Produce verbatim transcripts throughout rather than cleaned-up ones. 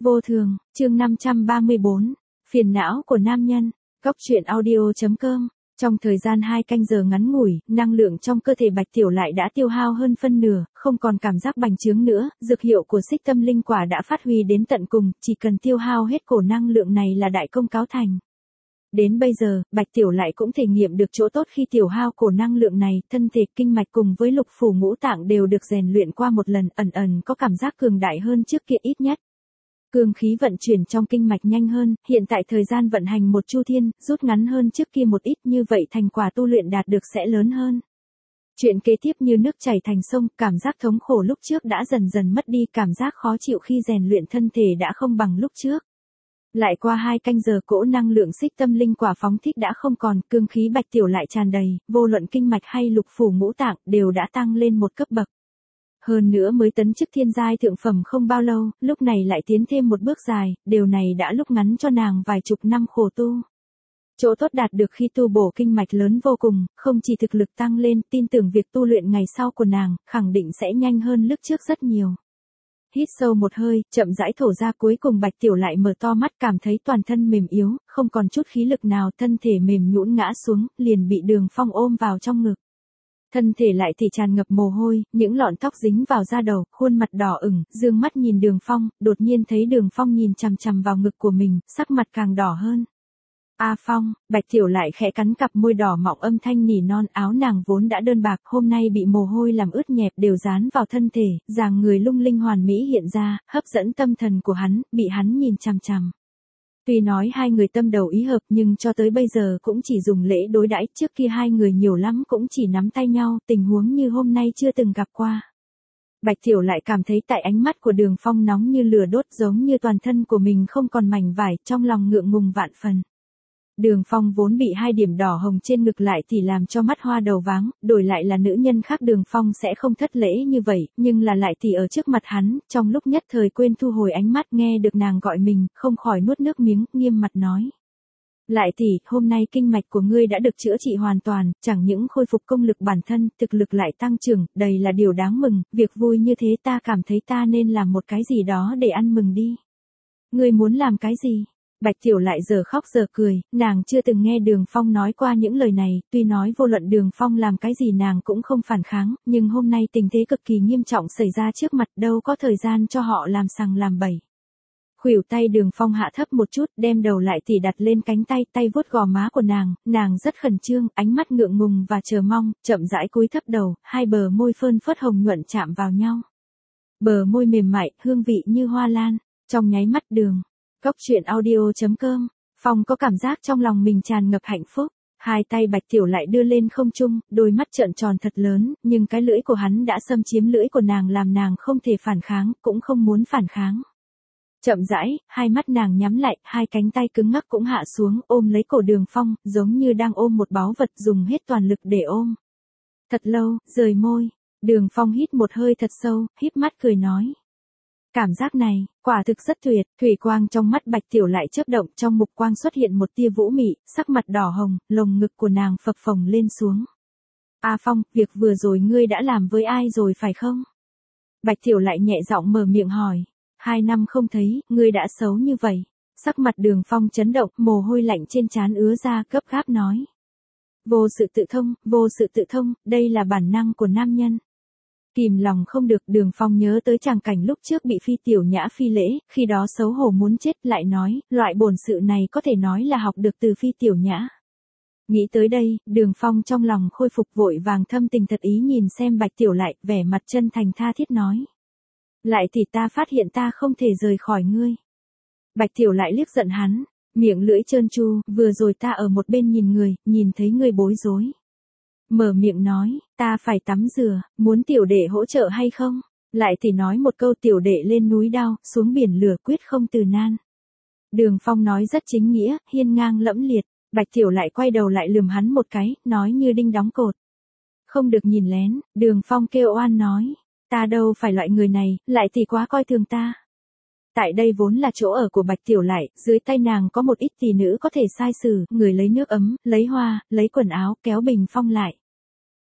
Vô thường, chương năm trăm ba mươi bốn, phiền não của nam nhân, góc truyện audio.com. Trong thời gian hai canh giờ ngắn ngủi, năng lượng trong cơ thể Bạch Tiểu lại đã tiêu hao hơn phân nửa, không còn cảm giác bành trướng nữa, dược hiệu của xích tâm linh quả đã phát huy đến tận cùng, chỉ cần tiêu hao hết cổ năng lượng này là đại công cáo thành. Đến bây giờ, Bạch Tiểu lại cũng thể nghiệm được chỗ tốt khi tiểu hao cổ năng lượng này, thân thể, kinh mạch cùng với lục phủ ngũ tạng đều được rèn luyện qua một lần, ẩn ẩn có cảm giác cường đại hơn trước kia ít nhất. Cương khí vận chuyển trong kinh mạch nhanh hơn, hiện tại thời gian vận hành một chu thiên, rút ngắn hơn trước kia một ít, như vậy thành quả tu luyện đạt được sẽ lớn hơn. Chuyện kế tiếp như nước chảy thành sông, cảm giác thống khổ lúc trước đã dần dần mất đi, cảm giác khó chịu khi rèn luyện thân thể đã không bằng lúc trước. Lại qua hai canh giờ cỗ năng lượng xích tâm linh quả phóng thích đã không còn, cương khí Bạch Tiểu lại tràn đầy, vô luận kinh mạch hay lục phủ ngũ tạng đều đã tăng lên một cấp bậc. Hơn nữa mới tấn chức thiên giai thượng phẩm không bao lâu, lúc này lại tiến thêm một bước dài, điều này đã lúc ngắn cho nàng vài chục năm khổ tu. Chỗ tốt đạt được khi tu bổ kinh mạch lớn vô cùng, không chỉ thực lực tăng lên, tin tưởng việc tu luyện ngày sau của nàng, khẳng định sẽ nhanh hơn lúc trước rất nhiều. Hít sâu một hơi, chậm rãi thổ ra, cuối cùng Bạch Tiểu lại mở to mắt, cảm thấy toàn thân mềm yếu, không còn chút khí lực nào, thân thể mềm nhũn ngã xuống, liền bị Đường Phong ôm vào trong ngực. Thân thể lại thì tràn ngập mồ hôi, những lọn tóc dính vào da đầu, khuôn mặt đỏ ửng, dương mắt nhìn Đường Phong, đột nhiên thấy Đường Phong nhìn chằm chằm vào ngực của mình, sắc mặt càng đỏ hơn. A Phong, Bạch Tiểu lại khẽ cắn cặp môi đỏ mọng, âm thanh nỉ non, áo nàng vốn đã đơn bạc, hôm nay bị mồ hôi làm ướt nhẹp đều dán vào thân thể, dáng người lung linh hoàn mỹ hiện ra, hấp dẫn tâm thần của hắn, bị hắn nhìn chằm chằm. Tuy nói hai người tâm đầu ý hợp nhưng cho tới bây giờ cũng chỉ dùng lễ đối đãi, trước kia hai người nhiều lắm cũng chỉ nắm tay nhau, tình huống như hôm nay chưa từng gặp qua. Bạch Tiểu lại cảm thấy tại ánh mắt của Đường Phong nóng như lửa đốt, giống như toàn thân của mình không còn mảnh vải, trong lòng ngượng ngùng vạn phần. Đường Phong vốn bị hai điểm đỏ hồng trên ngực lại thì làm cho mắt hoa đầu váng, đổi lại là nữ nhân khác Đường Phong sẽ không thất lễ như vậy, nhưng là lại thì ở trước mặt hắn, trong lúc nhất thời quên thu hồi ánh mắt, nghe được nàng gọi mình, không khỏi nuốt nước miếng, nghiêm mặt nói. Lại thì, hôm nay kinh mạch của ngươi đã được chữa trị hoàn toàn, chẳng những khôi phục công lực bản thân, thực lực lại tăng trưởng, đây là điều đáng mừng, việc vui như thế ta cảm thấy ta nên làm một cái gì đó để ăn mừng đi. Ngươi muốn làm cái gì? Bạch Tiểu lại giờ khóc giờ cười, nàng chưa từng nghe Đường Phong nói qua những lời này, tuy nói vô luận Đường Phong làm cái gì nàng cũng không phản kháng, nhưng hôm nay tình thế cực kỳ nghiêm trọng xảy ra trước mặt, đâu có thời gian cho họ làm sằng làm bậy. Khuỷu tay Đường Phong hạ thấp một chút, đem đầu lại tỉ đặt lên cánh tay, tay vuốt gò má của nàng, nàng rất khẩn trương, ánh mắt ngượng ngùng và chờ mong, chậm rãi cúi thấp đầu, hai bờ môi phơn phớt hồng nhuận chạm vào nhau. Bờ môi mềm mại, hương vị như hoa lan, trong nháy mắt Đường Góc truyện audio.com, Phong có cảm giác trong lòng mình tràn ngập hạnh phúc, hai tay Bạch Tiểu lại đưa lên không trung, đôi mắt trợn tròn thật lớn, nhưng cái lưỡi của hắn đã xâm chiếm lưỡi của nàng làm nàng không thể phản kháng, cũng không muốn phản kháng. Chậm rãi, hai mắt nàng nhắm lại, hai cánh tay cứng ngắc cũng hạ xuống, ôm lấy cổ Đường Phong, giống như đang ôm một báu vật, dùng hết toàn lực để ôm. Thật lâu, rời môi, Đường Phong hít một hơi thật sâu, híp mắt cười nói. Cảm giác này, quả thực rất tuyệt, thủy quang trong mắt Bạch Tiểu lại chớp động, trong mục quang xuất hiện một tia vũ mị, sắc mặt đỏ hồng, lồng ngực của nàng phập phồng lên xuống. A Phong, việc vừa rồi ngươi đã làm với ai rồi phải không? Bạch Tiểu lại nhẹ giọng mở miệng hỏi. Hai năm không thấy, ngươi đã xấu như vậy. Sắc mặt Đường Phong chấn động, mồ hôi lạnh trên trán ứa ra, gấp gáp nói. Vô sự tự thông, vô sự tự thông, đây là bản năng của nam nhân. Kìm lòng không được, Đường Phong nhớ tới tràng cảnh lúc trước bị Phi Tiểu Nhã phi lễ, khi đó xấu hổ muốn chết, lại nói, loại bổn sự này có thể nói là học được từ Phi Tiểu Nhã. Nghĩ tới đây, Đường Phong trong lòng khôi phục, vội vàng thâm tình thật ý nhìn xem Bạch Tiểu lại, vẻ mặt chân thành tha thiết nói. Lại thì ta phát hiện ta không thể rời khỏi ngươi. Bạch Tiểu lại liếc giận hắn, miệng lưỡi trơn tru, vừa rồi ta ở một bên nhìn người, nhìn thấy ngươi bối rối. Mở miệng nói, ta phải tắm rửa, muốn tiểu đệ hỗ trợ hay không? Lại thì nói một câu, tiểu đệ lên núi đao, xuống biển lửa, quyết không từ nan. Đường Phong nói rất chính nghĩa, hiên ngang lẫm liệt, Bạch Tiểu lại quay đầu lại lườm hắn một cái, nói như đinh đóng cột. Không được nhìn lén, Đường Phong kêu oan nói, ta đâu phải loại người này, lại thì quá coi thường ta. Tại đây vốn là chỗ ở của Bạch Tiểu lại, dưới tay nàng có một ít tỷ nữ có thể sai xử, người lấy nước ấm, lấy hoa, lấy quần áo, kéo bình phong lại.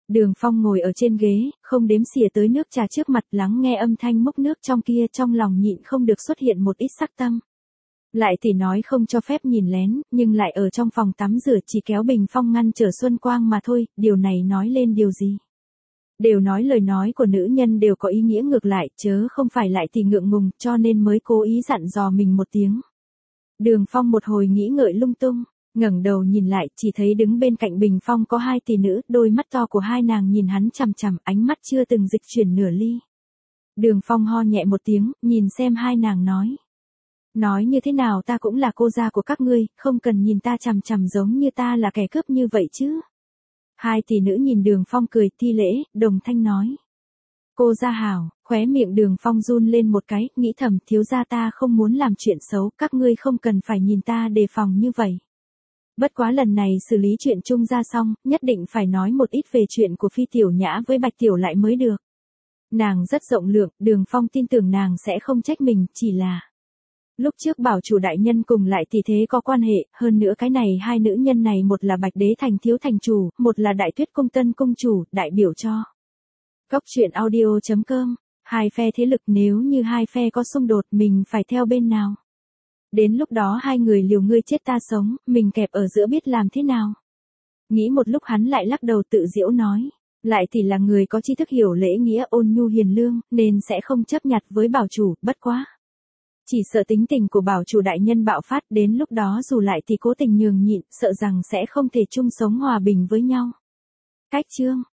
Đường Phong ngồi ở trên ghế, không đếm xỉa tới nước trà trước mặt, lắng nghe âm thanh múc nước trong kia, trong lòng nhịn không được xuất hiện một ít sắc tâm. Lại thì nói không cho phép nhìn lén, nhưng lại ở trong phòng tắm rửa chỉ kéo bình phong ngăn trở Xuân Quang mà thôi, điều này nói lên điều gì? Đều nói lời nói của nữ nhân đều có ý nghĩa ngược lại, chớ không phải lại thì ngượng ngùng, cho nên mới cố ý dặn dò mình một tiếng. Đường Phong một hồi nghĩ ngợi lung tung, ngẩng đầu nhìn lại, chỉ thấy đứng bên cạnh bình phong có hai tỷ nữ, đôi mắt to của hai nàng nhìn hắn chằm chằm, ánh mắt chưa từng dịch chuyển nửa ly. Đường Phong ho nhẹ một tiếng, nhìn xem hai nàng nói. Nói như thế nào ta cũng là cô gia của các ngươi, không cần nhìn ta chằm chằm giống như ta là kẻ cướp như vậy chứ. Hai tỷ nữ nhìn Đường Phong cười thi lễ, đồng thanh nói. Cô gia hảo, khóe miệng Đường Phong run lên một cái, nghĩ thầm thiếu gia ta không muốn làm chuyện xấu, các ngươi không cần phải nhìn ta đề phòng như vậy. Bất quá lần này xử lý chuyện chung ra xong, nhất định phải nói một ít về chuyện của Phi Tiểu Nhã với Bạch Tiểu Lại mới được. Nàng rất rộng lượng, Đường Phong tin tưởng nàng sẽ không trách mình, chỉ là... Lúc trước bảo chủ đại nhân cùng Lại tỷ thế có quan hệ, hơn nữa cái này hai nữ nhân này một là Bạch Đế Thành thiếu thành chủ, một là Đại Tuyết Cung tân cung chủ, đại biểu cho. Cốc truyện audio chấm com, hai phe thế lực nếu như hai phe có xung đột mình phải theo bên nào. Đến lúc đó hai người liều ngươi chết ta sống, mình kẹp ở giữa biết làm thế nào. Nghĩ một lúc hắn lại lắc đầu tự giễu nói. Lại thì là người có tri thức hiểu lễ nghĩa ôn nhu hiền lương, nên sẽ không chấp nhặt với bảo chủ, bất quá. Chỉ sợ tính tình của bảo chủ đại nhân bạo phát, đến lúc đó dù Lại thì cố tình nhường nhịn, sợ rằng sẽ không thể chung sống hòa bình với nhau. Cách chương